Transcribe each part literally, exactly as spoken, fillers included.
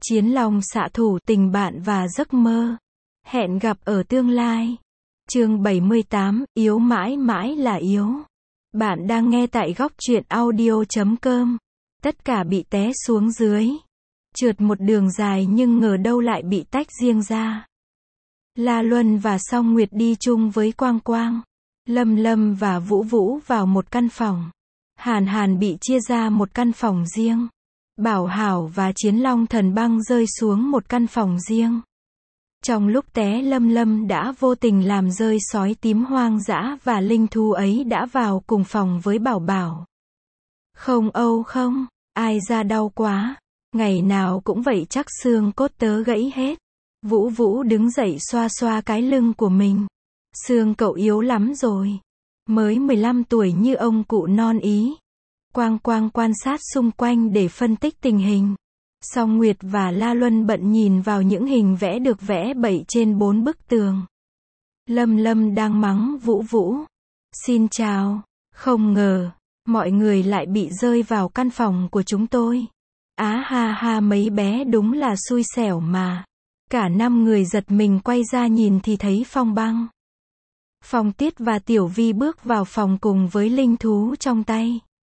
Chiến long xạ thủ, tình bạn và giấc mơ. Hẹn gặp ở tương lai. Chương bảy mươi tám, yếu mãi mãi là yếu. Bạn đang nghe tại góc truyện audio chấm com. Tất cả bị té xuống dưới. Trượt một đường dài nhưng ngờ đâu lại bị tách riêng ra. La Luân và Song Nguyệt đi chung với Quang Quang. Lâm Lâm và Vũ Vũ vào một căn phòng. Hàn Hàn bị chia ra một căn phòng riêng. Bảo Hảo và Chiến Long Thần Băng rơi xuống một căn phòng riêng. Trong lúc té, Lâm Lâm đã vô tình làm rơi sói tím hoang dã và linh thú ấy đã vào cùng phòng với Bảo Bảo. Không âu không, ai ra đau quá. Ngày nào cũng vậy chắc xương cốt tớ gãy hết. Vũ Vũ đứng dậy xoa xoa cái lưng của mình. Xương cậu yếu lắm rồi. Mới mười lăm tuổi như ông cụ non ý. Quang Quang quan sát xung quanh để phân tích tình hình. Song Nguyệt và La Luân bận nhìn vào những hình vẽ được vẽ bậy trên bốn bức tường. Lâm Lâm đang mắng Vũ Vũ. Xin chào, không ngờ, mọi người lại bị rơi vào căn phòng của chúng tôi. Á ha ha, mấy bé đúng là xui xẻo mà. Cả năm người giật mình quay ra nhìn thì thấy Phong Băng, Phong Tiết và Tiểu Vi bước vào phòng cùng với linh thú trong tay.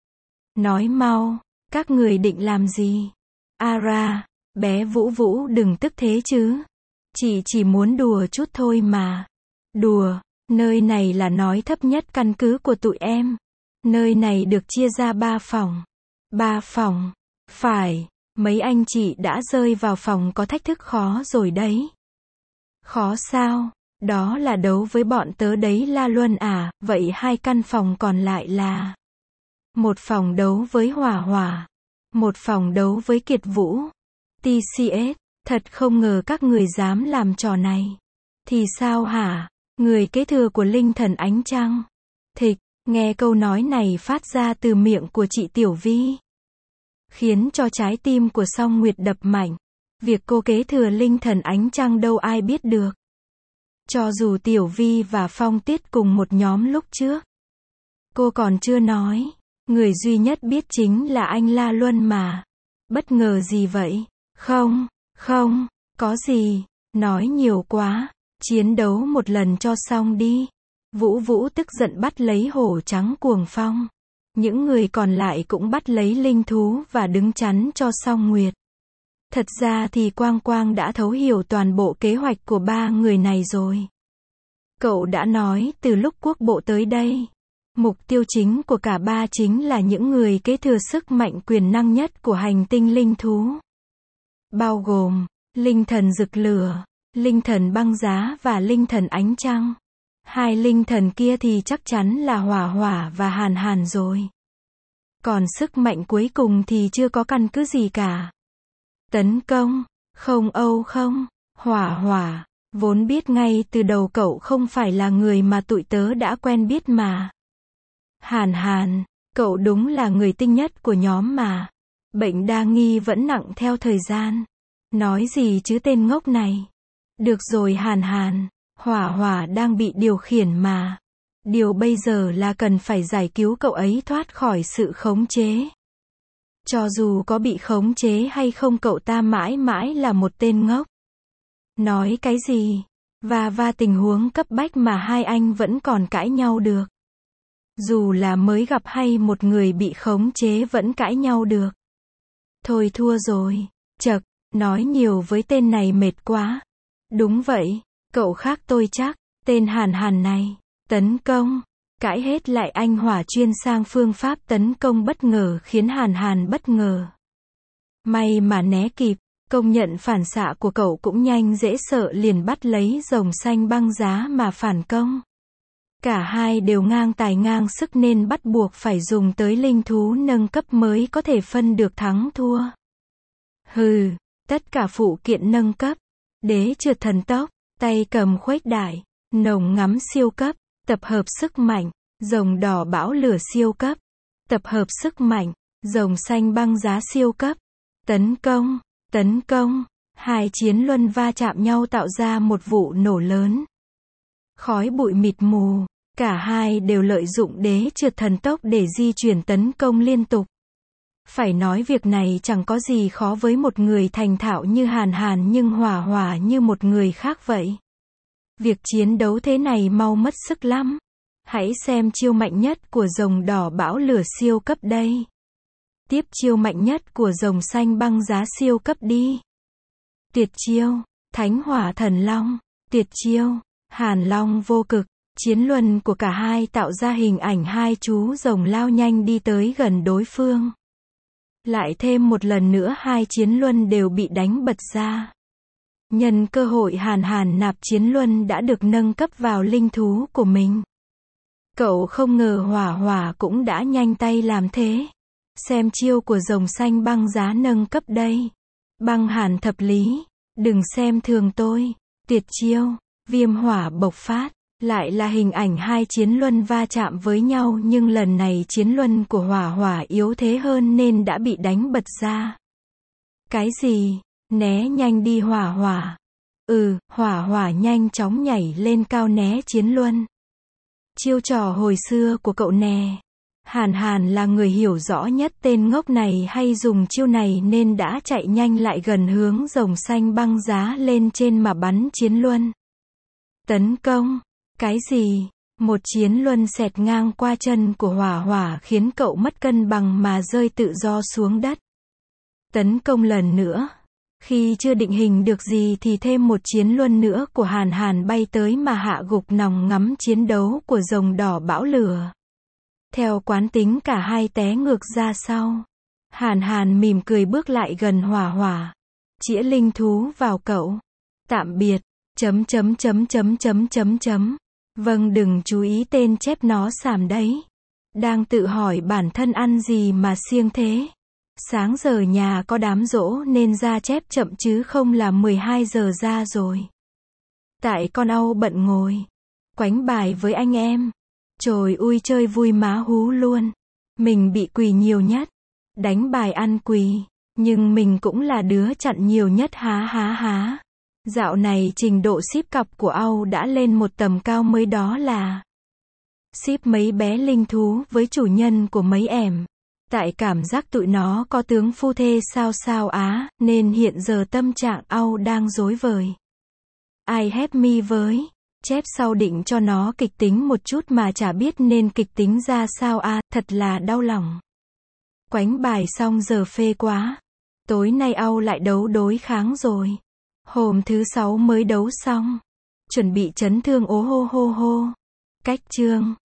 Nói mau, các người định làm gì? A ra, bé Vũ Vũ đừng tức thế chứ. Chị chỉ muốn đùa chút thôi mà. Đùa, nơi này là nói thấp nhất căn cứ của tụi em. Nơi này được chia ra ba phòng. Ba phòng, phải, mấy anh chị đã rơi vào phòng có thách thức khó rồi đấy. Khó sao? Đó là đấu với bọn tớ đấy La Luân à, vậy hai căn phòng còn lại là... Một phòng đấu với Hỏa Hỏa. Một phòng đấu với Kiệt Vũ. tê xê ét, thật không ngờ các người dám làm trò này. Thì sao hả? Người kế thừa của linh thần ánh trăng. Thịch, nghe câu nói này phát ra từ miệng của chị Tiểu Vi. Khiến cho trái tim của Song Nguyệt đập mạnh. Việc cô kế thừa linh thần ánh trăng đâu ai biết được. Cho dù Tiểu Vi và Phong Tiết cùng một nhóm lúc trước. Cô còn chưa nói. Người duy nhất biết chính là anh La Luân mà. Bất ngờ gì vậy? Không, không, có gì, nói nhiều quá. Chiến đấu một lần cho xong đi. Vũ Vũ tức giận bắt lấy hổ trắng cuồng phong. Những người còn lại cũng bắt lấy linh thú và đứng chắn cho Song Nguyệt. Thật ra thì Quang Quang đã thấu hiểu toàn bộ kế hoạch của ba người này rồi. Cậu đã nói từ lúc quốc bộ tới đây. Mục tiêu chính của cả ba chính là những người kế thừa sức mạnh quyền năng nhất của hành tinh linh thú. Bao gồm, linh thần rực lửa, linh thần băng giá và linh thần ánh trăng. Hai linh thần kia thì chắc chắn là Hỏa Hỏa và Hàn Hàn rồi. Còn sức mạnh cuối cùng thì chưa có căn cứ gì cả. Tấn công, không âu không, Hỏa Hỏa, vốn biết ngay từ đầu cậu không phải là người mà tụi tớ đã quen biết mà. Hàn Hàn, cậu đúng là người tinh nhất của nhóm mà. Bệnh đa nghi vẫn nặng theo thời gian. Nói gì chứ tên ngốc này. Được rồi Hàn Hàn, Hỏa Hỏa đang bị điều khiển mà. Điều bây giờ là cần phải giải cứu cậu ấy thoát khỏi sự khống chế. Cho dù có bị khống chế hay không cậu ta mãi mãi là một tên ngốc. Nói cái gì? Và và tình huống cấp bách mà hai anh vẫn còn cãi nhau được. Dù là mới gặp hay một người bị khống chế vẫn cãi nhau được. Thôi thua rồi. Chậc, nói nhiều với tên này mệt quá. Đúng vậy, cậu khác tôi chắc. Tên Hàn Hàn này. Tấn công. Cãi hết lại anh hỏa chuyên sang phương pháp tấn công bất ngờ khiến Hàn Hàn bất ngờ. May mà né kịp. Công nhận phản xạ của cậu cũng nhanh dễ sợ liền bắt lấy rồng xanh băng giá mà phản công. Cả hai đều ngang tài ngang sức nên bắt buộc phải dùng tới linh thú nâng cấp mới có thể phân được thắng thua. Hừ, tất cả phụ kiện nâng cấp. Đế trượt thần tốc, tay cầm khuếch đại, nồng ngắm siêu cấp, tập hợp sức mạnh, rồng đỏ bão lửa siêu cấp, tập hợp sức mạnh, rồng xanh băng giá siêu cấp, tấn công, tấn công, hai chiến luân va chạm nhau tạo ra một vụ nổ lớn. Khói bụi mịt mù. Cả hai đều lợi dụng đế trượt thần tốc để di chuyển tấn công liên tục. Phải nói việc này chẳng có gì khó với một người thành thạo như Hàn Hàn nhưng Hỏa Hỏa như một người khác vậy. Việc chiến đấu thế này mau mất sức lắm. Hãy xem chiêu mạnh nhất của rồng đỏ bão lửa siêu cấp đây. Tiếp chiêu mạnh nhất của rồng xanh băng giá siêu cấp đi. Tuyệt chiêu, Thánh Hỏa Thần Long. Tuyệt chiêu, Hàn Long vô cực. Chiến luân của cả hai tạo ra hình ảnh hai chú rồng lao nhanh đi tới gần đối phương. Lại thêm một lần nữa hai chiến luân đều bị đánh bật ra. Nhân cơ hội Hàn Hàn nạp chiến luân đã được nâng cấp vào linh thú của mình. Cậu không ngờ Hỏa Hỏa cũng đã nhanh tay làm thế. Xem chiêu của rồng xanh băng giá nâng cấp đây. Băng hàn thập lý. Đừng xem thường tôi. Tuyệt chiêu, Viêm hỏa bộc phát. Lại là hình ảnh hai chiến luân va chạm với nhau nhưng lần này chiến luân của Hỏa Hỏa yếu thế hơn nên đã bị đánh bật ra. Cái gì? Né nhanh đi Hỏa Hỏa. Ừ, Hỏa Hỏa nhanh chóng nhảy lên cao né chiến luân. Chiêu trò hồi xưa của cậu nè. Hàn Hàn là người hiểu rõ nhất tên ngốc này hay dùng chiêu này nên đã chạy nhanh lại gần hướng rồng xanh băng giá lên trên mà bắn chiến luân. Tấn công. Cái gì? Một chiến luân xẹt ngang qua chân của Hỏa Hỏa khiến cậu mất cân bằng mà rơi tự do xuống đất. Tấn công lần nữa. Khi chưa định hình được gì thì thêm một chiến luân nữa của Hàn Hàn bay tới mà hạ gục nòng ngắm chiến đấu của rồng đỏ bão lửa. Theo quán tính cả hai té ngược ra sau. Hàn Hàn mỉm cười bước lại gần Hỏa Hỏa. Chĩa linh thú vào cậu. Tạm biệt. Chấm chấm chấm chấm chấm chấm chấm. Vâng, đừng chú ý tên chép nó xàm đấy. Đang tự hỏi bản thân ăn gì mà siêng thế. Sáng giờ nhà có đám giỗ nên ra chép chậm chứ không là mười hai giờ ra rồi. Tại con Âu bận ngồi. Quánh bài với anh em. Trời ui chơi vui má hú luôn. Mình bị quỳ nhiều nhất. Đánh bài ăn quỳ. Nhưng mình cũng là đứa chặn nhiều nhất há há há. Dạo này trình độ ship cặp của Âu đã lên một tầm cao mới đó là ship mấy bé linh thú với chủ nhân của mấy ẻm. Tại cảm giác tụi nó có tướng phu thê sao sao á, nên hiện giờ tâm trạng Âu đang rối vời. Ai help me với. Chép sau định cho nó kịch tính một chút mà chả biết nên kịch tính ra sao à, thật là đau lòng. Quánh bài xong giờ phê quá. Tối nay Âu lại đấu đối kháng rồi. Hôm thứ sáu mới đấu xong. Chuẩn bị chấn thương ố hô hô hô. Cách chương.